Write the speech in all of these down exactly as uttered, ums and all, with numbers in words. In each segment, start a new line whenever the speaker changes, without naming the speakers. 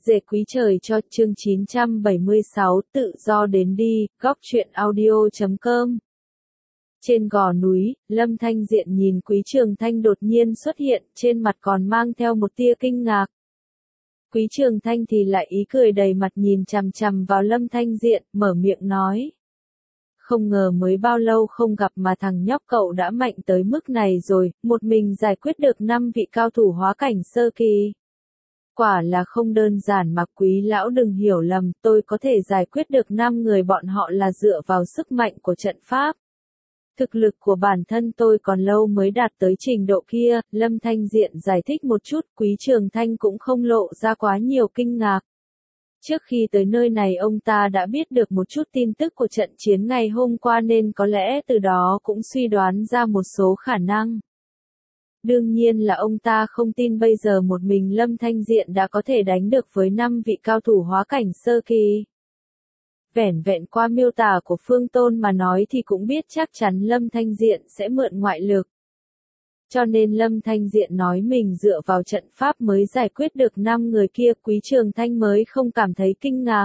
Dệ quý trời cho chương chín trăm bảy mươi sáu tự do đến đi, góc truyện audio chấm com. Trên gò núi, Lâm Thanh Diện nhìn Quý Trường Thanh đột nhiên xuất hiện, trên mặt còn mang theo một tia kinh ngạc. Quý Trường Thanh thì lại ý cười đầy mặt nhìn chằm chằm vào Lâm Thanh Diện, mở miệng nói. Không ngờ mới bao lâu không gặp mà thằng nhóc cậu đã mạnh tới mức này rồi, một mình giải quyết được năm vị cao thủ hóa cảnh sơ kỳ. Quả là không đơn giản mà Quý lão đừng hiểu lầm, tôi có thể giải quyết được năm người bọn họ là dựa vào sức mạnh của trận pháp. Thực lực của bản thân tôi còn lâu mới đạt tới trình độ kia, Lâm Thanh Diện giải thích một chút, Quý Trường Thanh cũng không lộ ra quá nhiều kinh ngạc. Trước khi tới nơi này ông ta đã biết được một chút tin tức của trận chiến ngày hôm qua nên có lẽ từ đó cũng suy đoán ra một số khả năng. Đương nhiên là ông ta không tin bây giờ một mình Lâm Thanh Diện đã có thể đánh được với năm vị cao thủ hóa cảnh sơ kỳ. Vẻn vẹn qua miêu tả của Phương Tôn mà nói thì cũng biết chắc chắn Lâm Thanh Diện sẽ mượn ngoại lực. Cho nên Lâm Thanh Diện nói mình dựa vào trận pháp mới giải quyết được năm người kia, Quý Trường Thanh mới không cảm thấy kinh ngạc.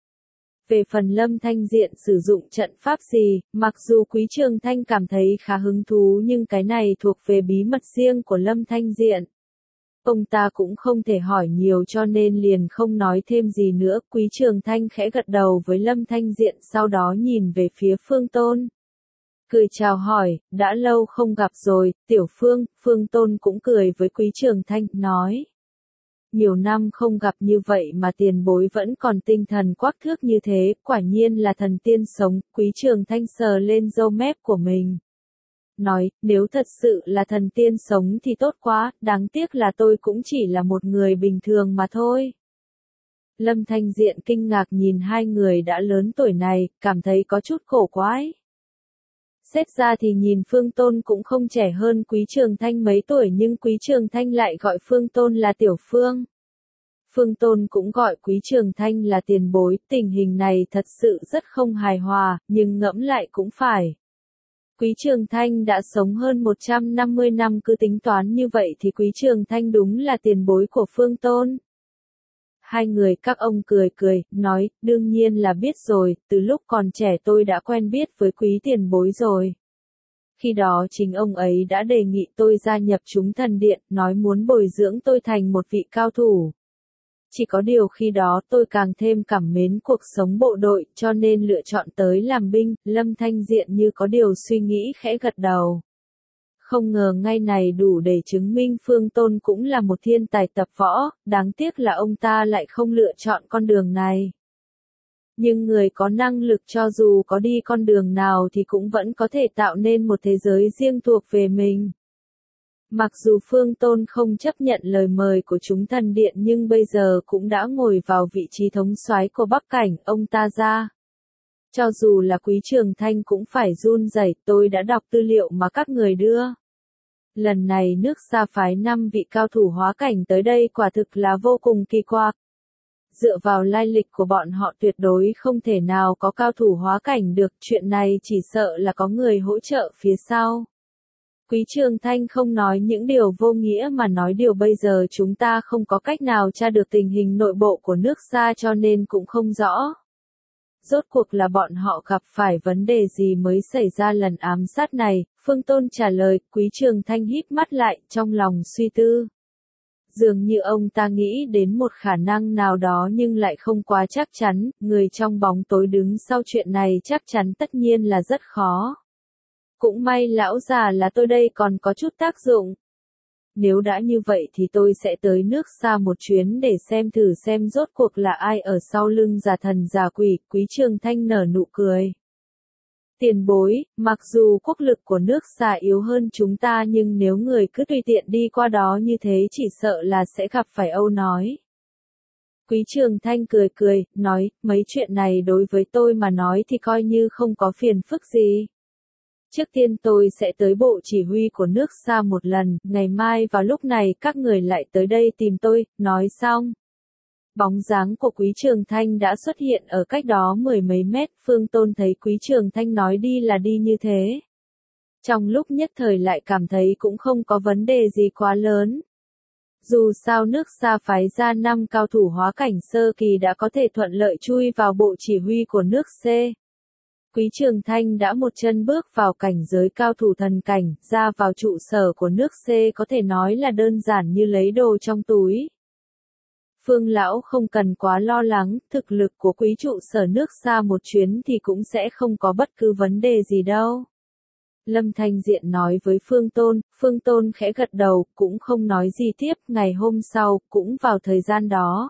Về phần Lâm Thanh Diện sử dụng trận pháp gì, mặc dù Quý Trường Thanh cảm thấy khá hứng thú nhưng cái này thuộc về bí mật riêng của Lâm Thanh Diện. Ông ta cũng không thể hỏi nhiều cho nên liền không nói thêm gì nữa, Quý Trường Thanh khẽ gật đầu với Lâm Thanh Diện sau đó nhìn về phía Phương Tôn. Cười chào hỏi, đã lâu không gặp rồi, Tiểu Phương, Phương Tôn cũng cười với Quý Trường Thanh, nói. Nhiều năm không gặp như vậy mà tiền bối vẫn còn tinh thần quắc thước như thế, quả nhiên là thần tiên sống, Quý Trường Thanh sờ lên râu mép của mình. Nói, nếu thật sự là thần tiên sống thì tốt quá, đáng tiếc là tôi cũng chỉ là một người bình thường mà thôi. Lâm Thanh Diện kinh ngạc nhìn hai người đã lớn tuổi này, cảm thấy có chút khổ quái. Xét ra thì nhìn Phương Tôn cũng không trẻ hơn Quý Trường Thanh mấy tuổi nhưng Quý Trường Thanh lại gọi Phương Tôn là Tiểu Phương. Phương Tôn cũng gọi Quý Trường Thanh là tiền bối, tình hình này thật sự rất không hài hòa, nhưng ngẫm lại cũng phải. Quý Trường Thanh đã sống hơn một trăm năm mươi năm, cứ tính toán như vậy thì Quý Trường Thanh đúng là tiền bối của Phương Tôn. Hai người các ông cười cười, nói, đương nhiên là biết rồi, từ lúc còn trẻ tôi đã quen biết với Quý tiền bối rồi. Khi đó chính ông ấy đã đề nghị tôi gia nhập chúng thần điện, nói muốn bồi dưỡng tôi thành một vị cao thủ. Chỉ có điều khi đó tôi càng thêm cảm mến cuộc sống bộ đội cho nên lựa chọn tới làm binh, Lâm Thanh Diện như có điều suy nghĩ khẽ gật đầu. Không ngờ ngay này đủ để chứng minh Phương Tôn cũng là một thiên tài tập võ, đáng tiếc là ông ta lại không lựa chọn con đường này. Nhưng người có năng lực cho dù có đi con đường nào thì cũng vẫn có thể tạo nên một thế giới riêng thuộc về mình. Mặc dù Phương Tôn không chấp nhận lời mời của chúng thần điện nhưng bây giờ cũng đã ngồi vào vị trí thống soái của Bắc Cảnh, ông ta ra. Cho dù là Quý Trường Thanh cũng phải run rẩy, tôi đã đọc tư liệu mà các người đưa. Lần này nước Sa phái năm vị cao thủ hóa cảnh tới đây quả thực là vô cùng kỳ quặc. Dựa vào lai lịch của bọn họ tuyệt đối không thể nào có cao thủ hóa cảnh được, chuyện này chỉ sợ là có người hỗ trợ phía sau. Quý Trường Thanh không nói những điều vô nghĩa mà nói điều bây giờ chúng ta không có cách nào tra được tình hình nội bộ của nước Sa cho nên cũng không rõ. Rốt cuộc là bọn họ gặp phải vấn đề gì mới xảy ra lần ám sát này, Phương Tôn trả lời, Quý Trường Thanh híp mắt lại, trong lòng suy tư. Dường như ông ta nghĩ đến một khả năng nào đó nhưng lại không quá chắc chắn, người trong bóng tối đứng sau chuyện này chắc chắn tất nhiên là rất khó. Cũng may lão già là tôi đây còn có chút tác dụng. Nếu đã như vậy thì tôi sẽ tới nước Sa một chuyến để xem thử xem rốt cuộc là ai ở sau lưng giả thần giả quỷ, Quý Trường Thanh nở nụ cười. Tiền bối, mặc dù quốc lực của nước Sa yếu hơn chúng ta nhưng nếu người cứ tùy tiện đi qua đó như thế chỉ sợ là sẽ gặp phải âu nói. Quý Trường Thanh cười cười, nói, mấy chuyện này đối với tôi mà nói thì coi như không có phiền phức gì. Trước tiên tôi sẽ tới bộ chỉ huy của nước Sa một lần, ngày mai vào lúc này các người lại tới đây tìm tôi, nói xong. Bóng dáng của Quý Trường Thanh đã xuất hiện ở cách đó mười mấy mét, Phương Tôn thấy Quý Trường Thanh nói đi là đi như thế. Trong lúc nhất thời lại cảm thấy cũng không có vấn đề gì quá lớn. Dù sao nước Sa phái ra năm cao thủ hóa cảnh sơ kỳ đã có thể thuận lợi chui vào bộ chỉ huy của nước C. Quý Trường Thanh đã một chân bước vào cảnh giới cao thủ thần cảnh, ra vào trụ sở của nước C có thể nói là đơn giản như lấy đồ trong túi. Phương Lão không cần quá lo lắng, thực lực của quý trụ sở nước Sa một chuyến thì cũng sẽ không có bất cứ vấn đề gì đâu. Lâm Thanh Diện nói với Phương Tôn, Phương Tôn khẽ gật đầu, cũng không nói gì tiếp, ngày hôm sau, cũng vào thời gian đó.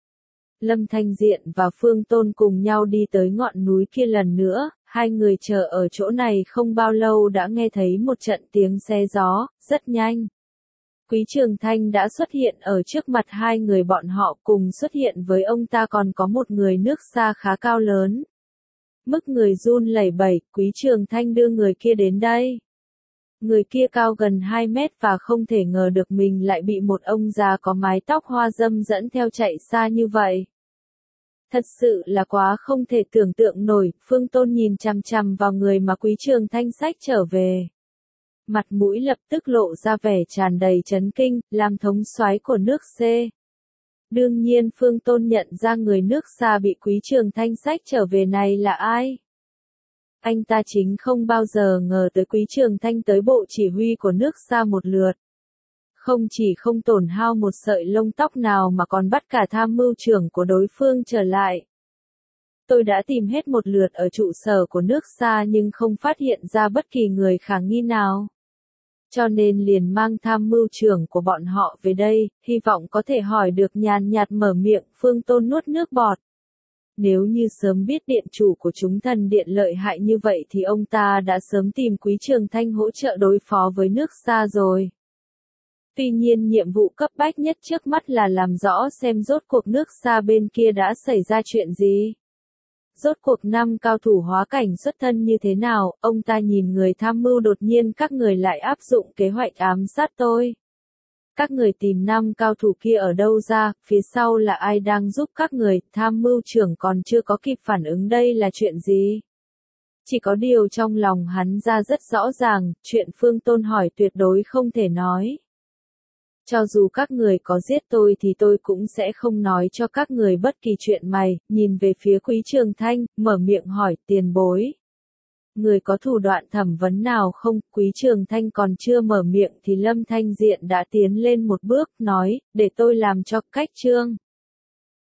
Lâm Thanh Diện và Phương Tôn cùng nhau đi tới ngọn núi kia lần nữa, hai người chờ ở chỗ này không bao lâu đã nghe thấy một trận tiếng xe gió, rất nhanh. Quý Trường Thanh đã xuất hiện ở trước mặt hai người bọn họ, cùng xuất hiện với ông ta còn có một người nước Sa khá cao lớn. Mức người run lẩy bẩy, Quý Trường Thanh đưa người kia đến đây. Người kia cao gần hai mét và không thể ngờ được mình lại bị một ông già có mái tóc hoa dâm dẫn theo chạy xa như vậy. Thật sự là quá không thể tưởng tượng nổi, Phương Tôn nhìn chằm chằm vào người mà Quý Trường Thanh xách trở về. Mặt mũi lập tức lộ ra vẻ tràn đầy chấn kinh, làm thống soái của nước C. Đương nhiên Phương Tôn nhận ra người nước Sa bị Quý Trường Thanh xách trở về này là ai. Anh ta chính không bao giờ ngờ tới Quý Trường Thanh tới bộ chỉ huy của nước Sa một lượt. Không chỉ không tổn hao một sợi lông tóc nào mà còn bắt cả tham mưu trưởng của đối phương trở lại. Tôi đã tìm hết một lượt ở trụ sở của nước Sa nhưng không phát hiện ra bất kỳ người khả nghi nào. Cho nên liền mang tham mưu trưởng của bọn họ về đây, hy vọng có thể hỏi được. Nhàn nhạt mở miệng, Phương Tôn nuốt nước bọt. Nếu như sớm biết điện chủ của chúng thần điện lợi hại như vậy thì ông ta đã sớm tìm Quý Trường Thanh hỗ trợ đối phó với nước Sa rồi. Tuy nhiên nhiệm vụ cấp bách nhất trước mắt là làm rõ xem rốt cuộc nước Sa bên kia đã xảy ra chuyện gì. Rốt cuộc năm cao thủ hóa cảnh xuất thân như thế nào, ông ta nhìn người tham mưu đột nhiên các người lại áp dụng kế hoạch ám sát tôi. Các người tìm năm cao thủ kia ở đâu ra, phía sau là ai đang giúp các người, tham mưu trưởng còn chưa có kịp phản ứng đây là chuyện gì. Chỉ có điều trong lòng hắn ra rất rõ ràng, chuyện Phương Tôn hỏi tuyệt đối không thể nói. Cho dù các người có giết tôi thì tôi cũng sẽ không nói cho các người bất kỳ chuyện mày, nhìn về phía Quý Trường Thanh, mở miệng hỏi tiền bối. Người có thủ đoạn thẩm vấn nào không? Quý Trường Thanh còn chưa mở miệng thì Lâm Thanh Diện đã tiến lên một bước, nói, để tôi làm cho cách trương.